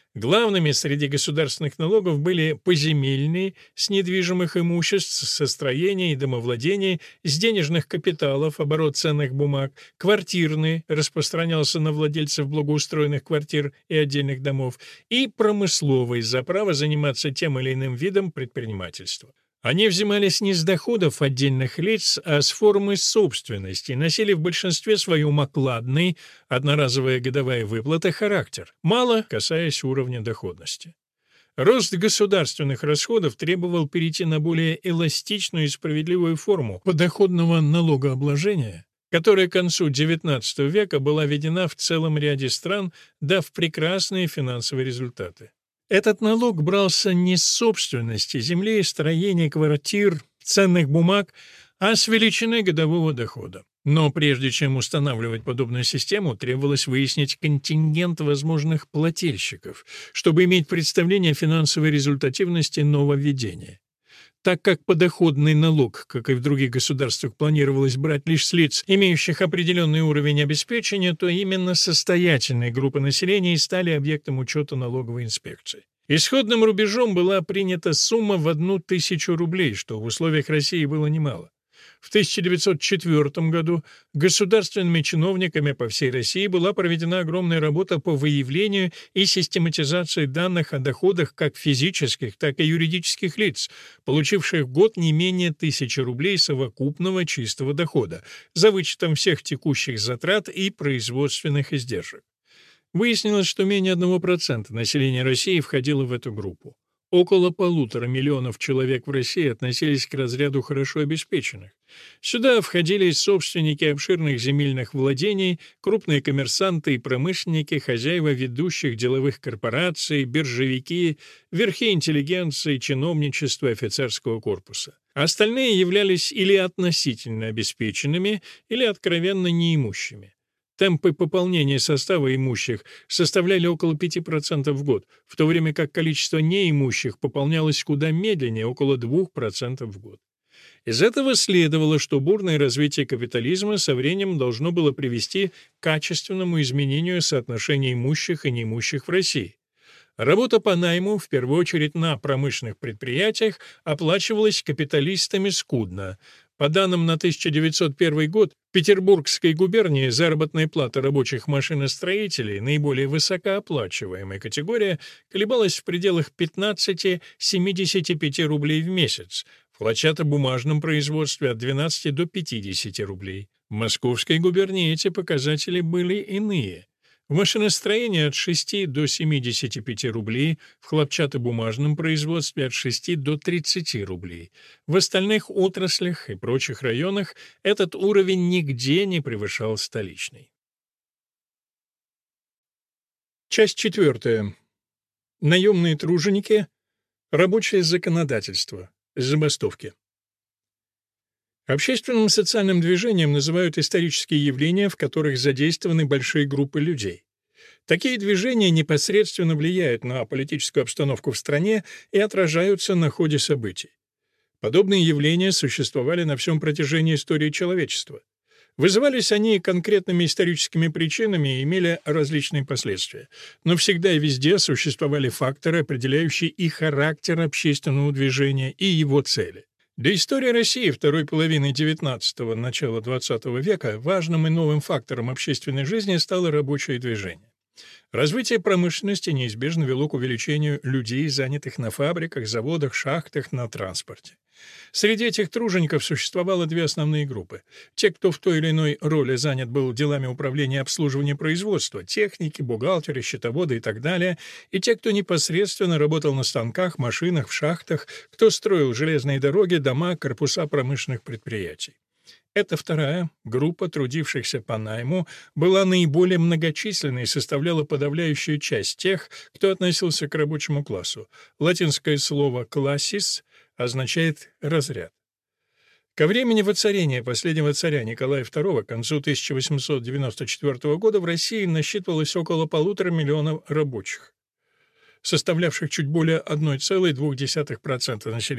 Главными среди государственных налогов были поземельные, с недвижимых имуществ, со строений и домовладений, с денежных капиталов, оборот ценных бумаг, квартирные, распространялся на владельцев благоустроенных квартир и отдельных домов, и промысловый, за право заниматься тем или иным видом предпринимательства. Они взимались не с доходов отдельных лиц, а с формы собственности, носили в большинстве своем окладный, одноразовая годовая выплата, характер, мало касаясь уровня доходности. Рост государственных расходов требовал перейти на более эластичную и справедливую форму подоходного налогообложения, которая к концу девятнадцатого века была введена в целом ряде стран, дав прекрасные финансовые результаты. Этот налог брался не с собственности земли, строений, квартир, ценных бумаг, а с величины годового дохода. Но прежде чем устанавливать подобную систему, требовалось выяснить контингент возможных плательщиков, чтобы иметь представление о финансовой результативности нововведения. Так как подоходный налог, как и в других государствах, планировалось брать лишь с лиц, имеющих определенный уровень обеспечения, то именно состоятельные группы населения и стали объектом учета налоговой инспекции. Исходным рубежом была принята сумма в одну тысячу рублей, что в условиях России было немало. В тысяча девятьсот четвёртом году государственными чиновниками по всей России была проведена огромная работа по выявлению и систематизации данных о доходах как физических, так и юридических лиц, получивших в год не менее тысячи рублей совокупного чистого дохода, за вычетом всех текущих затрат и производственных издержек. Выяснилось, что менее одного процента населения России входило в эту группу. Около полутора миллионов человек в России относились к разряду хорошо обеспеченных. Сюда входили собственники обширных земельных владений, крупные коммерсанты и промышленники, хозяева ведущих деловых корпораций, биржевики, верхи интеллигенции, чиновничества офицерского корпуса. Остальные являлись или относительно обеспеченными, или откровенно неимущими. Темпы пополнения состава имущих составляли около пяти процентов в год, в то время как количество неимущих пополнялось куда медленнее, около двух процентов в год. Из этого следовало, что бурное развитие капитализма со временем должно было привести к качественному изменению соотношения имущих и неимущих в России. Работа по найму, в первую очередь на промышленных предприятиях, оплачивалась капиталистами скудно. По данным на тысяча девятьсот первый год, в Петербургской губернии заработная плата рабочих машиностроителей, наиболее высокооплачиваемая категория, колебалась в пределах пятнадцати-семидесяти пяти рублей в месяц, в хлопчатобумажном производстве от двенадцати до пятидесяти рублей. В Московской губернии эти показатели были иные. В машиностроении от шести до семидесяти пяти рублей, в хлопчатобумажном производстве от шести до тридцати рублей. В остальных отраслях и прочих районах этот уровень нигде не превышал столичный. Часть четвертая. Наемные труженики. Рабочее законодательство. Забастовки. Общественным и социальным движением называют исторические явления, в которых задействованы большие группы людей. Такие движения непосредственно влияют на политическую обстановку в стране и отражаются на ходе событий. Подобные явления существовали на всем протяжении истории человечества. Вызывались они конкретными историческими причинами и имели различные последствия. Но всегда и везде существовали факторы, определяющие и характер общественного движения, и его цели. Для истории России второй половины девятнадцатого – начала двадцатого века важным и новым фактором общественной жизни стало рабочее движение. Развитие промышленности неизбежно вело к увеличению людей, занятых на фабриках, заводах, шахтах, на транспорте. Среди этих тружеников существовало две основные группы. Те, кто в той или иной роли занят был делами управления и обслуживания производства, техники, бухгалтеры, счетоводы и так далее, и те, кто непосредственно работал на станках, машинах, в шахтах, кто строил железные дороги, дома, корпуса промышленных предприятий. Эта вторая группа трудившихся по найму была наиболее многочисленной и составляла подавляющую часть тех, кто относился к рабочему классу. Латинское слово «классис» означает «разряд». Ко времени воцарения последнего царя Николая второго, к концу тысяча восемьсот девяносто четвёртого года, в России насчитывалось около полутора миллионов рабочих, составлявших чуть более одна целая две десятых процента населения.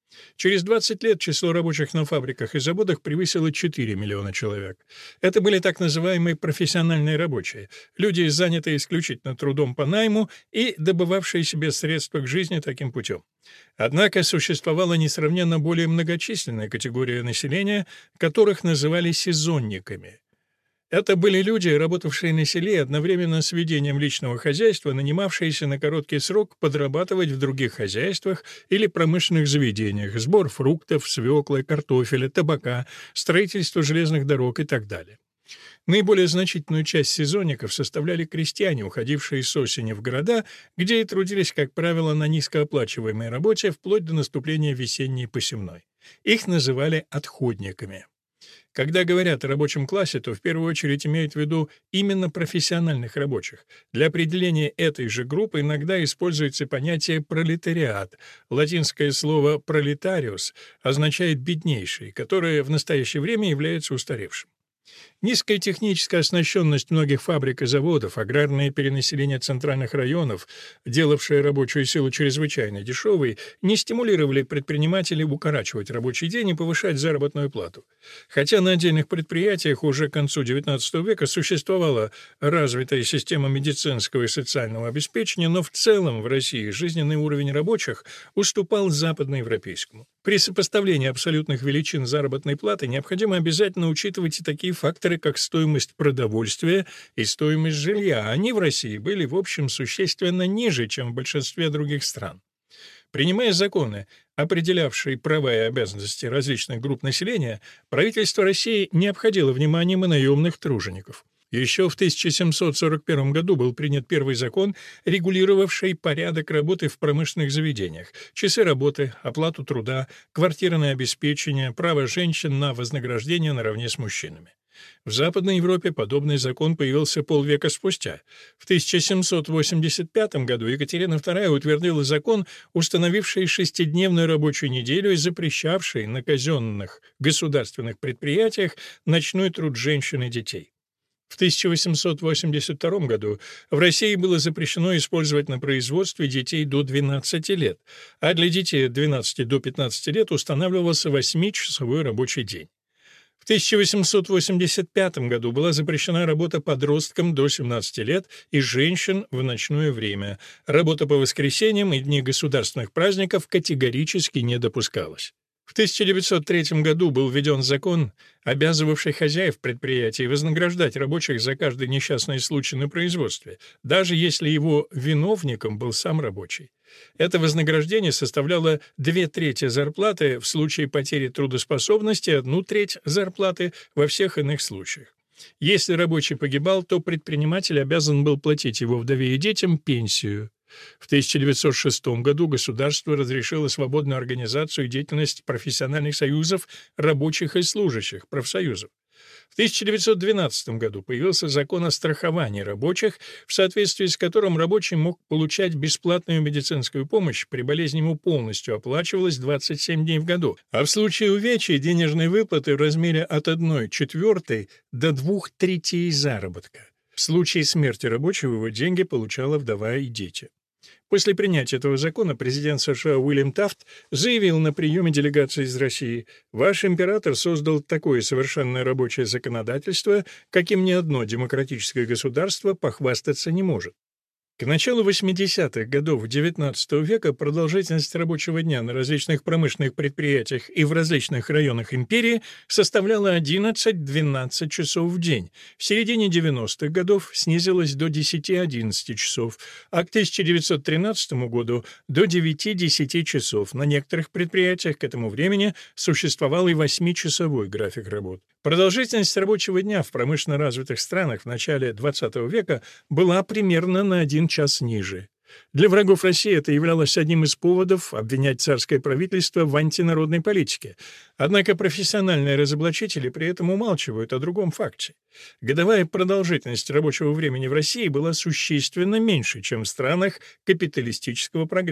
Через двадцать лет число рабочих на фабриках и заводах превысило четыре миллиона человек. Это были так называемые профессиональные рабочие, люди, занятые исключительно трудом по найму и добывавшие себе средства к жизни таким путем. Однако существовала несравненно более многочисленная категория населения, которых называли сезонниками. Это были люди, работавшие на селе одновременно с ведением личного хозяйства, нанимавшиеся на короткий срок подрабатывать в других хозяйствах или промышленных заведениях, сбор фруктов, свеклы, картофеля, табака, строительство железных дорог и так далее. Наиболее значительную часть сезонников составляли крестьяне, уходившие с осени в города, где и трудились, как правило, на низкооплачиваемой работе вплоть до наступления весенней посевной. Их называли отходниками. Когда говорят о рабочем классе, то в первую очередь имеют в виду именно профессиональных рабочих. Для определения этой же группы иногда используется понятие «пролетариат». Латинское слово «пролетариус» означает «беднейший», которое в настоящее время является устаревшим. Низкая техническая оснащенность многих фабрик и заводов, аграрное перенаселение центральных районов, делавшее рабочую силу чрезвычайно дешевой, не стимулировали предпринимателей укорачивать рабочий день и повышать заработную плату. Хотя на отдельных предприятиях уже к концу девятнадцатого века существовала развитая система медицинского и социального обеспечения, но в целом в России жизненный уровень рабочих уступал западноевропейскому. При сопоставлении абсолютных величин заработной платы необходимо обязательно учитывать и такие факторы, как стоимость продовольствия и стоимость жилья. Они в России были, в общем, существенно ниже, чем в большинстве других стран. Принимая законы, определявшие права и обязанности различных групп населения, правительство России не обходило вниманием и наемных тружеников. Еще в тысяча семьсот сорок первом году был принят первый закон, регулировавший порядок работы в промышленных заведениях, часы работы, оплату труда, квартирное обеспечение, право женщин на вознаграждение наравне с мужчинами. В Западной Европе подобный закон появился полвека спустя. В тысяча семьсот восемьдесят пятом году Екатерина вторая утвердила закон, установивший шестидневную рабочую неделю и запрещавший на казенных государственных предприятиях ночной труд женщин и детей. В тысяча восемьсот восемьдесят втором году в России было запрещено использовать на производстве детей до двенадцати лет, а для детей от двенадцати до пятнадцати лет устанавливался восьмичасовой рабочий день. В тысяча восемьсот восемьдесят пятом году была запрещена работа подросткам до семнадцати лет и женщин в ночное время. Работа по воскресеньям и дни государственных праздников категорически не допускалась. В тысяча девятьсот третьем году был введен закон, обязывавший хозяев предприятий вознаграждать рабочих за каждый несчастный случай на производстве, даже если его виновником был сам рабочий. Это вознаграждение составляло две трети зарплаты в случае потери трудоспособности и одну треть зарплаты во всех иных случаях. Если рабочий погибал, то предприниматель обязан был платить его вдове и детям пенсию. В тысяча девятьсот шестом году государство разрешило свободную организацию и деятельность профессиональных союзов рабочих и служащих, профсоюзов. В тысяча девятьсот двенадцатом году появился закон о страховании рабочих, в соответствии с которым рабочий мог получать бесплатную медицинскую помощь, при болезни ему полностью оплачивалась двадцать семь дней в году, а в случае увечья денежные выплаты в размере от одной четвертой до двух третей заработка. В случае смерти рабочего его деньги получала вдова и дети. После принятия этого закона президент США Уильям Тафт заявил на приеме делегации из России: «Ваш император создал такое совершенное рабочее законодательство, каким ни одно демократическое государство похвастаться не может». К началу восьмидесятых годов девятнадцатого века продолжительность рабочего дня на различных промышленных предприятиях и в различных районах империи составляла одиннадцать-двенадцать часов в день. В середине девяностых годов снизилась до десяти-одиннадцати часов, а к тысяча девятьсот тринадцатому году до девяти-десяти часов. На некоторых предприятиях к этому времени существовал и восьмичасовой график работ. Продолжительность рабочего дня в промышленно развитых странах в начале двадцатого века была примерно на один час ниже. Для врагов России это являлось одним из поводов обвинять царское правительство в антинародной политике. Однако профессиональные разоблачители при этом умалчивают о другом факте. Годовая продолжительность рабочего времени в России была существенно меньше, чем в странах капиталистического прогресса.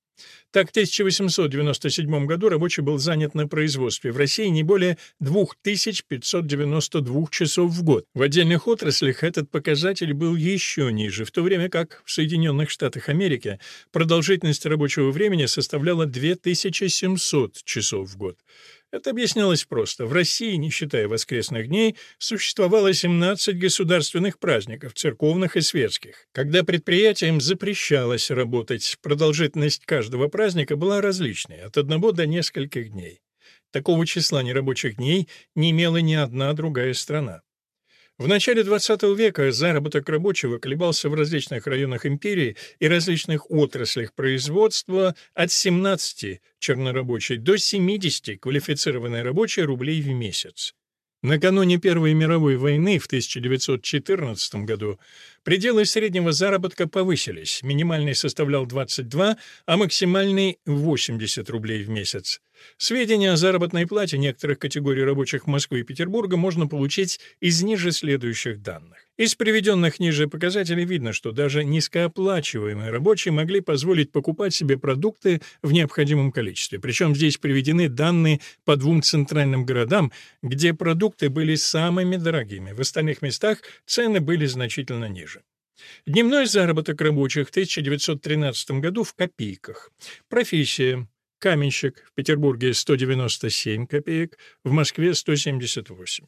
Так, в тысяча восемьсот девяносто седьмом году рабочий был занят на производстве в России не более две тысячи пятьсот девяносто два часов в год. В отдельных отраслях этот показатель был еще ниже, в то время как в Соединенных Штатах Америки продолжительность рабочего времени составляла две тысячи семьсот часов в год. Это объяснялось просто. В России, не считая воскресных дней, существовало семнадцать государственных праздников, церковных и светских. Когда предприятиям запрещалось работать, продолжительность каждого праздника была различной, от одного до нескольких дней. Такого числа нерабочих дней не имела ни одна другая страна. В начале двадцатого века заработок рабочего колебался в различных районах империи и различных отраслях производства от семнадцати чернорабочей до семидесяти квалифицированной рабочей рублей в месяц. Накануне Первой мировой войны в тысяча девятьсот четырнадцатом году пределы среднего заработка повысились, минимальный составлял двадцать два, а максимальный — восемьдесят рублей в месяц. Сведения о заработной плате некоторых категорий рабочих Москвы и Петербурга можно получить из ниже следующих данных. Из приведенных ниже показателей видно, что даже низкооплачиваемые рабочие могли позволить покупать себе продукты в необходимом количестве. Причем здесь приведены данные по двум центральным городам, где продукты были самыми дорогими. В остальных местах цены были значительно ниже. Дневной заработок рабочих в тысяча девятьсот тринадцатом году в копейках. Профессия. Каменщик в Петербурге сто девяносто семь копеек, в Москве сто семьдесят восемь.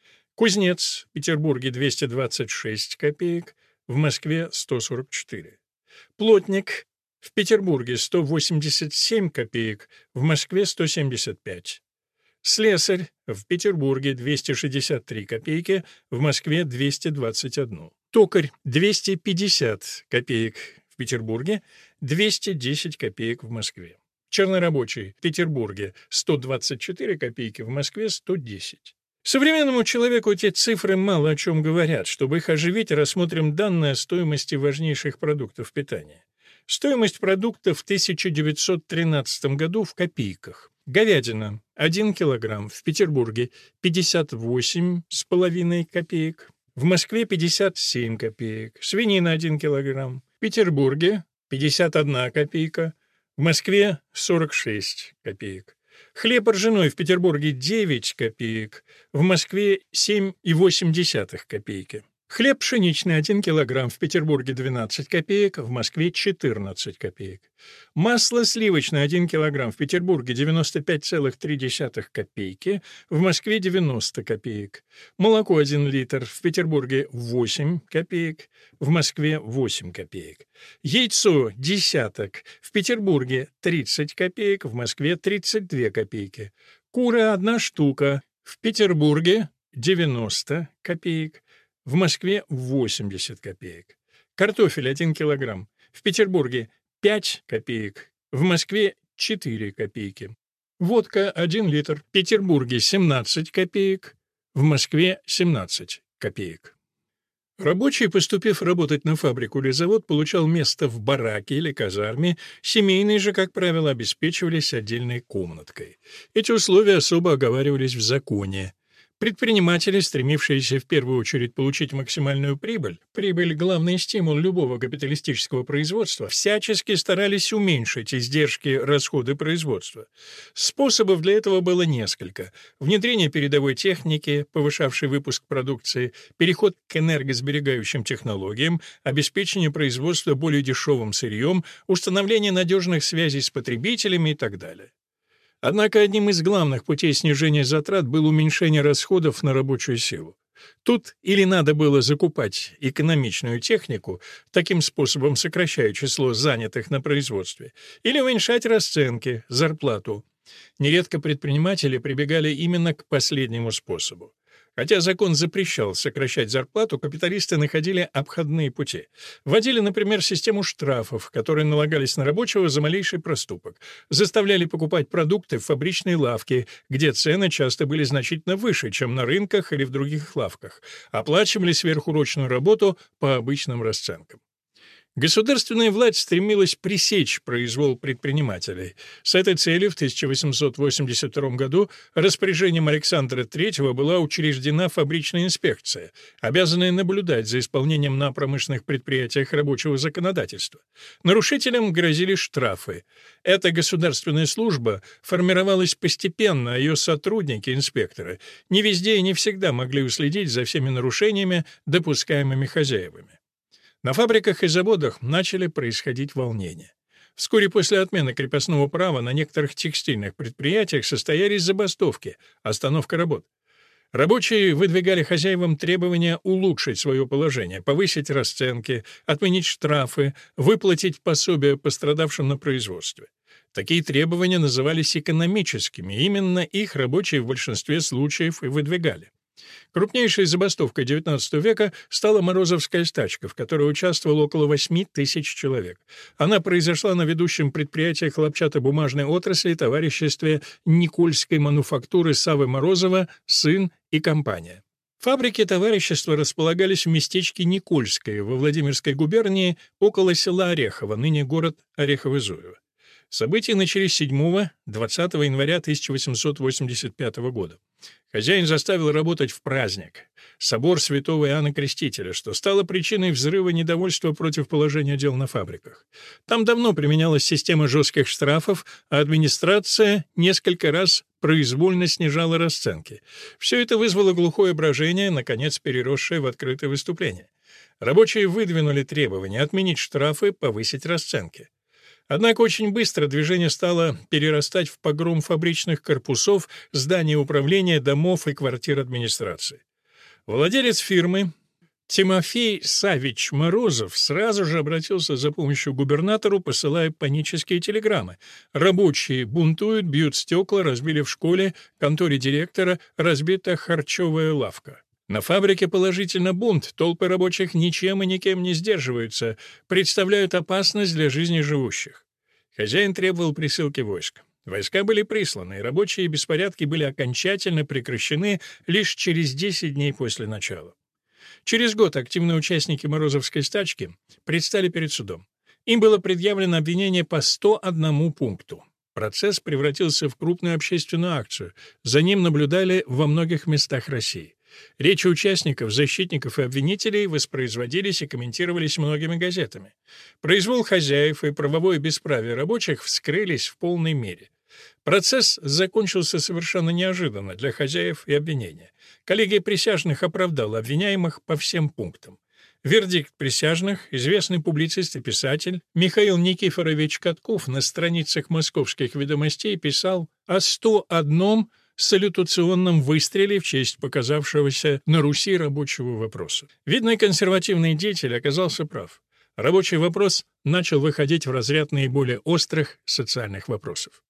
Кузнец в Петербурге двести двадцать шесть копеек, в Москве сто сорок четыре. Плотник в Петербурге сто восемьдесят семь копеек, в Москве сто семьдесят пять. Слесарь в Петербурге двести шестьдесят три копейки, в Москве двести двадцать один. Токарь двести пятьдесят копеек в Петербурге, двести десять копеек в Москве. Чернорабочий в Петербурге сто двадцать четыре копейки, в Москве сто десять. Современному человеку эти цифры мало о чем говорят. Чтобы их оживить, рассмотрим данные о стоимости важнейших продуктов питания. Стоимость продуктов в тысяча девятьсот тринадцатом году в копейках. Говядина один килограмм в Петербурге пятьдесят восемь с половиной копеек, в Москве пятьдесят семь копеек. Свинина один килограмм в Петербурге пятьдесят одна копейка, в Москве сорок шесть копеек. Хлеб ржаной в Петербурге девять копеек, в Москве семь и восемь десятых копейки. Хлеб пшеничный один килограмм в Петербурге двенадцать копеек, в Москве четырнадцать копеек. Масло сливочное один килограмм в Петербурге девяносто пять целых три десятых копейки, в Москве девяносто копеек. Молоко один литр в Петербурге восемь копеек, в Москве восемь копеек. Яйцо десяток в Петербурге тридцать копеек, в Москве тридцать две копейки. Кура одна штука в Петербурге девяносто копеек, в Москве восемьдесят копеек. Картофель один килограмм в Петербурге пять копеек, в Москве четыре копейки. Водка один литр в Петербурге семнадцать копеек, в Москве семнадцать копеек. Рабочий, поступив работать на фабрику или завод, получал место в бараке или казарме, семейные же, как правило, обеспечивались отдельной комнаткой. Эти условия особо оговаривались в законе. Предприниматели, стремившиеся в первую очередь получить максимальную прибыль, прибыль — главный стимул любого капиталистического производства, всячески старались уменьшить издержки, расходы производства. Способов для этого было несколько: внедрение передовой техники, повышавшей выпуск продукции, переход к энергосберегающим технологиям, обеспечение производства более дешевым сырьем, установление надежных связей с потребителями и так далее. Однако одним из главных путей снижения затрат было уменьшение расходов на рабочую силу. Тут или надо было закупать экономичную технику, таким способом сокращая число занятых на производстве, или уменьшать расценки, зарплату. Нередко предприниматели прибегали именно к последнему способу. Хотя закон запрещал сокращать зарплату, капиталисты находили обходные пути. Вводили, например, систему штрафов, которые налагались на рабочего за малейший проступок. Заставляли покупать продукты в фабричной лавке, где цены часто были значительно выше, чем на рынках или в других лавках. Оплачивали сверхурочную работу по обычным расценкам. Государственная власть стремилась пресечь произвол предпринимателей. С этой целью в тысяча восемьсот восемьдесят втором году распоряжением Александра третьего была учреждена фабричная инспекция, обязанная наблюдать за исполнением на промышленных предприятиях рабочего законодательства. Нарушителям грозили штрафы. Эта государственная служба формировалась постепенно, а ее сотрудники, инспекторы, не везде и не всегда могли уследить за всеми нарушениями, допускаемыми хозяевами. На фабриках и заводах начали происходить волнения. Вскоре после отмены крепостного права на некоторых текстильных предприятиях состоялись забастовки, остановка работ. Рабочие выдвигали хозяевам требования улучшить свое положение, повысить расценки, отменить штрафы, выплатить пособия пострадавшим на производстве. Такие требования назывались экономическими, именно их рабочие в большинстве случаев и выдвигали. Крупнейшей забастовкой девятнадцатого века стала Морозовская стачка, в которой участвовало около восьми тысяч человек. Она произошла на ведущем предприятии хлопчатобумажной отрасли товариществе Никольской мануфактуры Саввы Морозова «Сын и компания». Фабрики товарищества располагались в местечке Никольское во Владимирской губернии около села Орехово, ныне город Орехово-Зуево. События начались седьмого-двадцатого января тысяча восемьсот восемьдесят пятого года. Хозяин заставил работать в праздник — собор святого Иоанна Крестителя, что стало причиной взрыва недовольства против положения дел на фабриках. Там давно применялась система жестких штрафов, а администрация несколько раз произвольно снижала расценки. Все это вызвало глухое брожение, наконец переросшее в открытое выступление. Рабочие выдвинули требования отменить штрафы, повысить расценки. Однако очень быстро движение стало перерастать в погром фабричных корпусов, зданий управления, домов и квартир администрации. Владелец фирмы Тимофей Савич Морозов сразу же обратился за помощью к губернатору, посылая панические телеграммы. Рабочие бунтуют, бьют стекла, разбили в школе, конторе директора, разбита харчевая лавка. На фабрике положительно бунт, толпы рабочих ничем и никем не сдерживаются, представляют опасность для жизни живущих. Хозяин требовал присылки войск. Войска были присланы, и рабочие беспорядки были окончательно прекращены лишь через десять дней после начала. Через год активные участники Морозовской стачки предстали перед судом. Им было предъявлено обвинение по сто одному пункту. Процесс превратился в крупную общественную акцию. За ним наблюдали во многих местах России. Речи участников, защитников и обвинителей воспроизводились и комментировались многими газетами. Произвол хозяев и правовое бесправие рабочих вскрылись в полной мере. Процесс закончился совершенно неожиданно для хозяев и обвинения. Коллегия присяжных оправдала обвиняемых по всем пунктам. Вердикт присяжных известный публицист и писатель Михаил Никифорович Катков на страницах «Московских ведомостей» писал о сто одном салютационном выстреле в честь показавшегося на Руси рабочего вопроса. Видный консервативный деятель оказался прав. Рабочий вопрос начал выходить в разряд наиболее острых социальных вопросов.